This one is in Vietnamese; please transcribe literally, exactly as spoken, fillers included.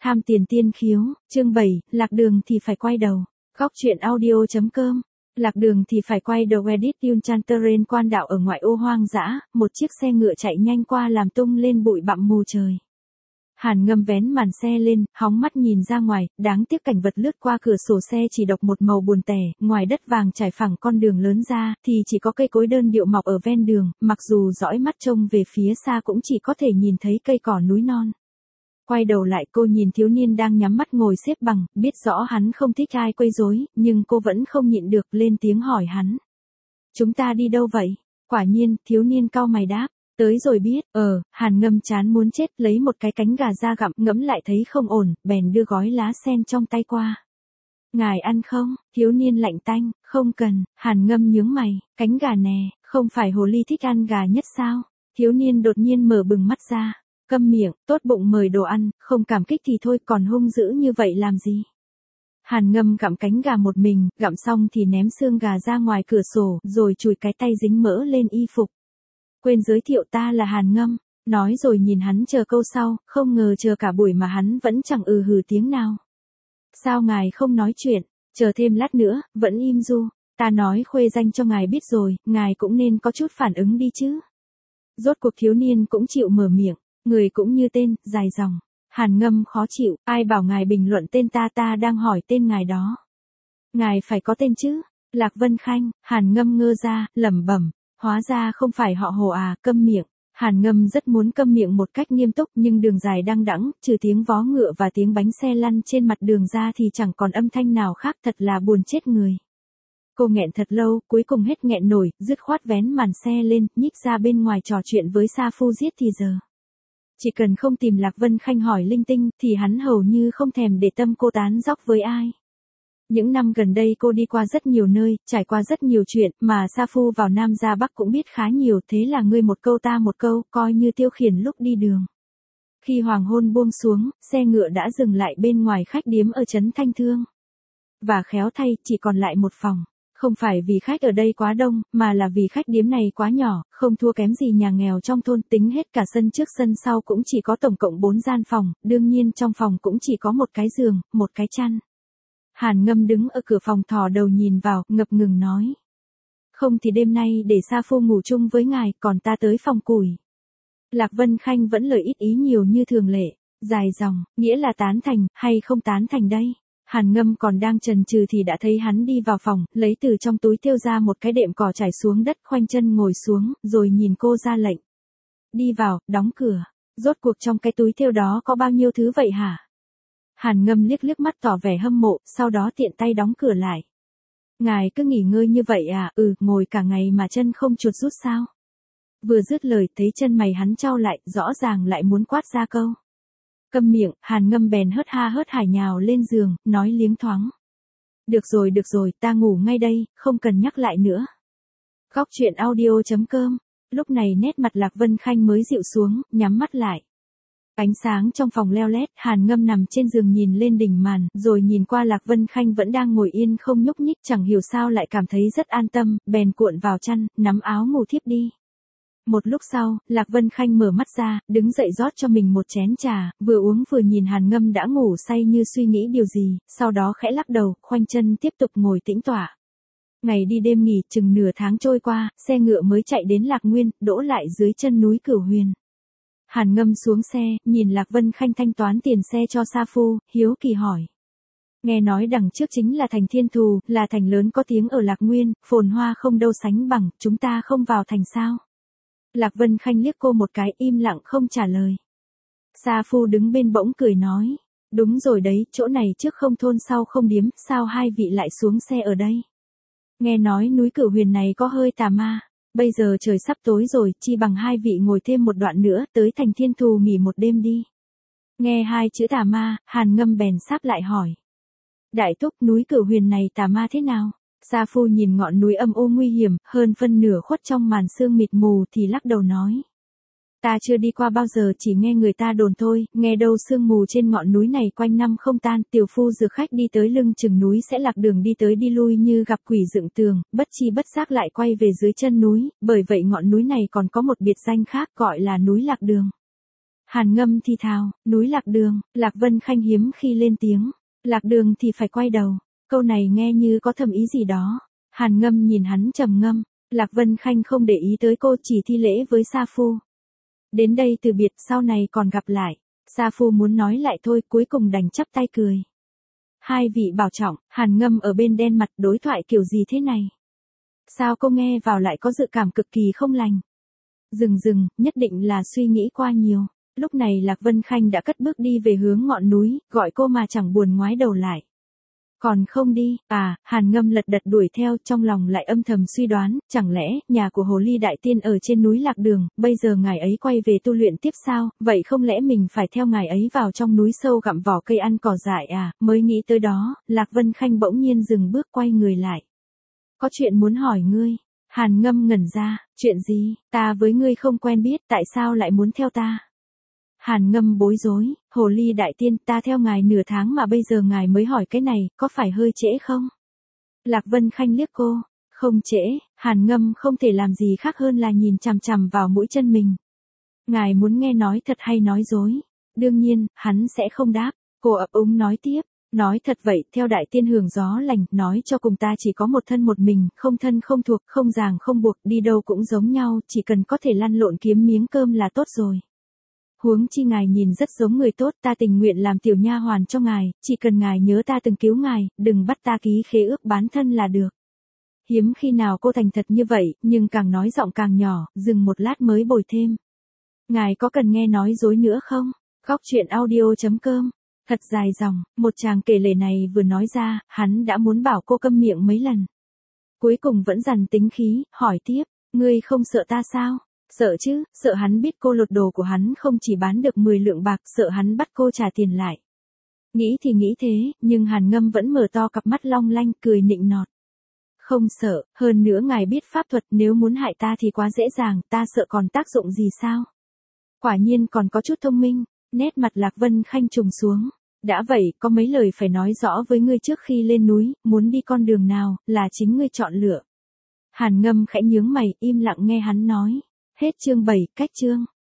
Tham tiền tiên khiếu, chương bảy, lạc đường thì phải quay đầu. Góc truyện audio chấm com. Lạc đường thì phải quay đầu. Edith Unchanterren quan đạo ở ngoại ô hoang dã, một chiếc xe ngựa chạy nhanh qua làm tung lên bụi bặm mù trời. Hàn Ngâm vén màn xe lên, hóng mắt nhìn ra ngoài, đáng tiếc cảnh vật lướt qua cửa sổ xe chỉ độc một màu buồn tẻ, ngoài đất vàng trải phẳng con đường lớn ra, thì chỉ có cây cối đơn điệu mọc ở ven đường, mặc dù dõi mắt trông về phía xa cũng chỉ có thể nhìn thấy cây cỏ núi non. Quay đầu lại cô nhìn thiếu niên đang nhắm mắt ngồi xếp bằng, biết rõ hắn không thích ai quấy rối, nhưng cô vẫn không nhịn được lên tiếng hỏi hắn. Chúng ta đi đâu vậy? Quả nhiên, thiếu niên cau mày đáp. Tới rồi biết, ờ, Hàn Ngâm chán muốn chết, lấy một cái cánh gà ra gặm, ngẫm lại thấy không ổn, bèn đưa gói lá sen trong tay qua. Ngài ăn không? Thiếu niên lạnh tanh, không cần. Hàn Ngâm nhướng mày, cánh gà nè, không phải hồ ly thích ăn gà nhất sao? Thiếu niên đột nhiên mở bừng mắt ra. Câm miệng, tốt bụng mời đồ ăn, không cảm kích thì thôi, còn hung dữ như vậy làm gì? Hàn Ngâm gặm cánh gà một mình, gặm xong thì ném xương gà ra ngoài cửa sổ, rồi chùi cái tay dính mỡ lên y phục. Quên giới thiệu, ta là Hàn Ngâm, nói rồi nhìn hắn chờ câu sau, không ngờ chờ cả buổi mà hắn vẫn chẳng ừ hừ tiếng nào. Sao ngài không nói chuyện, chờ thêm lát nữa, vẫn im du, ta nói khuê danh cho ngài biết rồi, ngài cũng nên có chút phản ứng đi chứ. Rốt cuộc thiếu niên cũng chịu mở miệng, người cũng như tên, dài dòng. Hàn Ngâm khó chịu, ai bảo ngài bình luận tên ta, ta đang hỏi tên ngài đó. Ngài phải có tên chứ, Lạc Vân Khanh. Hàn Ngâm ngơ ra, lẩm bẩm. Hóa ra không phải họ Hồ à, câm miệng. Hàn Ngâm rất muốn câm miệng một cách nghiêm túc, nhưng đường dài đăng đẵng, trừ tiếng vó ngựa và tiếng bánh xe lăn trên mặt đường ra thì chẳng còn âm thanh nào khác, thật là buồn chết người. Cô nghẹn thật lâu, cuối cùng hết nghẹn nổi, dứt khoát vén màn xe lên, nhích ra bên ngoài trò chuyện với Sa Phu giết thì giờ. Chỉ cần không tìm Lạc Vân Khanh hỏi linh tinh, thì hắn hầu như không thèm để tâm cô tán dóc với ai. Những năm gần đây cô đi qua rất nhiều nơi, trải qua rất nhiều chuyện, mà Sa Phu vào Nam ra Bắc cũng biết khá nhiều, thế là ngươi một câu ta một câu, coi như tiêu khiển lúc đi đường. Khi hoàng hôn buông xuống, xe ngựa đã dừng lại bên ngoài khách điếm ở trấn Thanh Thương. Và khéo thay, chỉ còn lại một phòng. Không phải vì khách ở đây quá đông, mà là vì khách điếm này quá nhỏ, không thua kém gì nhà nghèo trong thôn, tính hết cả sân trước sân sau cũng chỉ có tổng cộng bốn gian phòng, đương nhiên trong phòng cũng chỉ có một cái giường, một cái chăn. Hàn Ngâm đứng ở cửa phòng thò đầu nhìn vào, ngập ngừng nói. Không thì đêm nay để Sa Phu ngủ chung với ngài, còn ta tới phòng củi. Lạc Vân Khanh vẫn lời ít ý nhiều như thường lệ, dài dòng, nghĩa là tán thành, hay không tán thành đây? Hàn Ngâm còn đang chần chừ thì đã thấy hắn đi vào phòng, lấy từ trong túi thêu ra một cái đệm cỏ trải xuống đất, khoanh chân ngồi xuống, rồi nhìn cô ra lệnh. Đi vào, đóng cửa. Rốt cuộc trong cái túi thêu đó có bao nhiêu thứ vậy hả? Hàn Ngâm liếc liếc mắt tỏ vẻ hâm mộ, sau đó tiện tay đóng cửa lại. Ngài cứ nghỉ ngơi như vậy à, ừ, ngồi cả ngày mà chân không chuột rút sao? Vừa dứt lời thấy chân mày hắn chau lại, rõ ràng lại muốn quát ra câu. Câm miệng, Hàn Ngâm bèn hớt ha hớt hải nhào lên giường, nói liếng thoáng. Được rồi được rồi, ta ngủ ngay đây, không cần nhắc lại nữa. Góc truyện audio chấm com. Lúc này nét mặt Lạc Vân Khanh mới dịu xuống, nhắm mắt lại. Ánh sáng trong phòng leo lét, Hàn Ngâm nằm trên giường nhìn lên đỉnh màn, rồi nhìn qua Lạc Vân Khanh vẫn đang ngồi yên không nhúc nhích, chẳng hiểu sao lại cảm thấy rất an tâm, bèn cuộn vào chăn, nắm áo ngủ thiếp đi. Một lúc sau, Lạc Vân Khanh mở mắt ra, đứng dậy rót cho mình một chén trà, vừa uống vừa nhìn Hàn Ngâm đã ngủ say như suy nghĩ điều gì, sau đó khẽ lắc đầu, khoanh chân tiếp tục ngồi tĩnh tọa. Ngày đi đêm nghỉ, chừng nửa tháng trôi qua, xe ngựa mới chạy đến Lạc Nguyên, đỗ lại dưới chân núi Cửu Huyền. Hàn Ngâm xuống xe, nhìn Lạc Vân Khanh thanh toán tiền xe cho Sa Phu, hiếu kỳ hỏi. Nghe nói đằng trước chính là thành Thiên Thù, là thành lớn có tiếng ở Lạc Nguyên, phồn hoa không đâu sánh bằng, chúng ta không vào thành sao? Lạc Vân Khanh liếc cô một cái, im lặng không trả lời. Sa Phu đứng bên bỗng cười nói. Đúng rồi đấy, chỗ này trước không thôn sau không điếm, sao hai vị lại xuống xe ở đây? Nghe nói núi Cửu Huyền này có hơi tà ma. Bây giờ trời sắp tối rồi, chi bằng hai vị ngồi thêm một đoạn nữa, tới thành Thiên Thù nghỉ một đêm đi. Nghe hai chữ tà ma, Hàn Ngâm bèn sáp lại hỏi. Đại thúc, núi Cửu Huyền này tà ma thế nào? Sa Phu nhìn ngọn núi âm u nguy hiểm, hơn phân nửa khuất trong màn sương mịt mù thì lắc đầu nói. Ta chưa đi qua bao giờ, chỉ nghe người ta đồn thôi, nghe đâu sương mù trên ngọn núi này quanh năm không tan, tiểu phu dược khách đi tới lưng chừng núi sẽ lạc đường đi tới đi lui như gặp quỷ dựng tường, bất chi bất giác lại quay về dưới chân núi, bởi vậy ngọn núi này còn có một biệt danh khác gọi là núi lạc đường. Hàn Ngâm thì thào, núi Lạc Đường, Lạc Vân Khanh hiếm khi lên tiếng. Lạc Đường thì phải quay đầu. Câu này nghe như có thầm ý gì đó. Hàn Ngâm nhìn hắn trầm ngâm. Lạc Vân Khanh không để ý tới cô, chỉ thi lễ với Sa Phu. Đến đây từ biệt, sau này còn gặp lại. Sa Phu muốn nói lại thôi, cuối cùng đành chắp tay cười. Hai vị bảo trọng. Hàn Ngâm ở bên đen mặt, đối thoại kiểu gì thế này? Sao cô nghe vào lại có dự cảm cực kỳ không lành? Dừng dừng, nhất định là suy nghĩ qua nhiều. Lúc này Lạc Vân Khanh đã cất bước đi về hướng ngọn núi, gọi cô mà chẳng buồn ngoái đầu lại. Còn không đi, à, Hàn Ngâm lật đật đuổi theo, trong lòng lại âm thầm suy đoán, chẳng lẽ, nhà của Hồ Ly Đại Tiên ở trên núi Lạc Đường, bây giờ ngài ấy quay về tu luyện tiếp sao, vậy không lẽ mình phải theo ngài ấy vào trong núi sâu gặm vỏ cây ăn cỏ dại à, mới nghĩ tới đó, Lạc Vân Khanh bỗng nhiên dừng bước quay người lại. Có chuyện muốn hỏi ngươi. Hàn Ngâm ngẩn ra, chuyện gì, ta với ngươi không quen biết, tại sao lại muốn theo ta? Hàn Ngâm bối rối, Hồ Ly Đại Tiên, ta theo ngài nửa tháng mà bây giờ ngài mới hỏi cái này, có phải hơi trễ không? Lạc Vân Khanh liếc cô, không trễ. Hàn Ngâm không thể làm gì khác hơn là nhìn chằm chằm vào mũi chân mình. Ngài muốn nghe nói thật hay nói dối? Đương nhiên, hắn sẽ không đáp. Cô ấp úng nói tiếp, nói thật vậy, theo Đại Tiên hưởng gió lành, nói cho cùng ta chỉ có một thân một mình, không thân không thuộc, không ràng không buộc, đi đâu cũng giống nhau, chỉ cần có thể lăn lộn kiếm miếng cơm là tốt rồi. Huống chi ngài nhìn rất giống người tốt, ta tình nguyện làm tiểu nha hoàn cho ngài, chỉ cần ngài nhớ ta từng cứu ngài, đừng bắt ta ký khế ước bán thân là được. Hiếm khi nào cô thành thật như vậy, nhưng càng nói giọng càng nhỏ, dừng một lát mới bồi thêm. Ngài có cần nghe nói dối nữa không? Góc truyện audio chấm com. Thật dài dòng, một chàng kể lể này vừa nói ra, hắn đã muốn bảo cô câm miệng mấy lần. Cuối cùng vẫn dằn tính khí, hỏi tiếp, ngươi không sợ ta sao? Sợ chứ, sợ hắn biết cô lột đồ của hắn không chỉ bán được mười lượng bạc, sợ hắn bắt cô trả tiền lại. Nghĩ thì nghĩ thế, nhưng Hàn Ngâm vẫn mở to cặp mắt long lanh, cười nịnh nọt. Không sợ, hơn nữa ngài biết pháp thuật, nếu muốn hại ta thì quá dễ dàng, ta sợ còn tác dụng gì sao? Quả nhiên còn có chút thông minh, nét mặt Lạc Vân Khanh trùng xuống. Đã vậy, có mấy lời phải nói rõ với ngươi trước khi lên núi, muốn đi con đường nào, là chính ngươi chọn lựa. Hàn Ngâm khẽ nhướng mày, im lặng nghe hắn nói. Hết chương bảy, cách chương.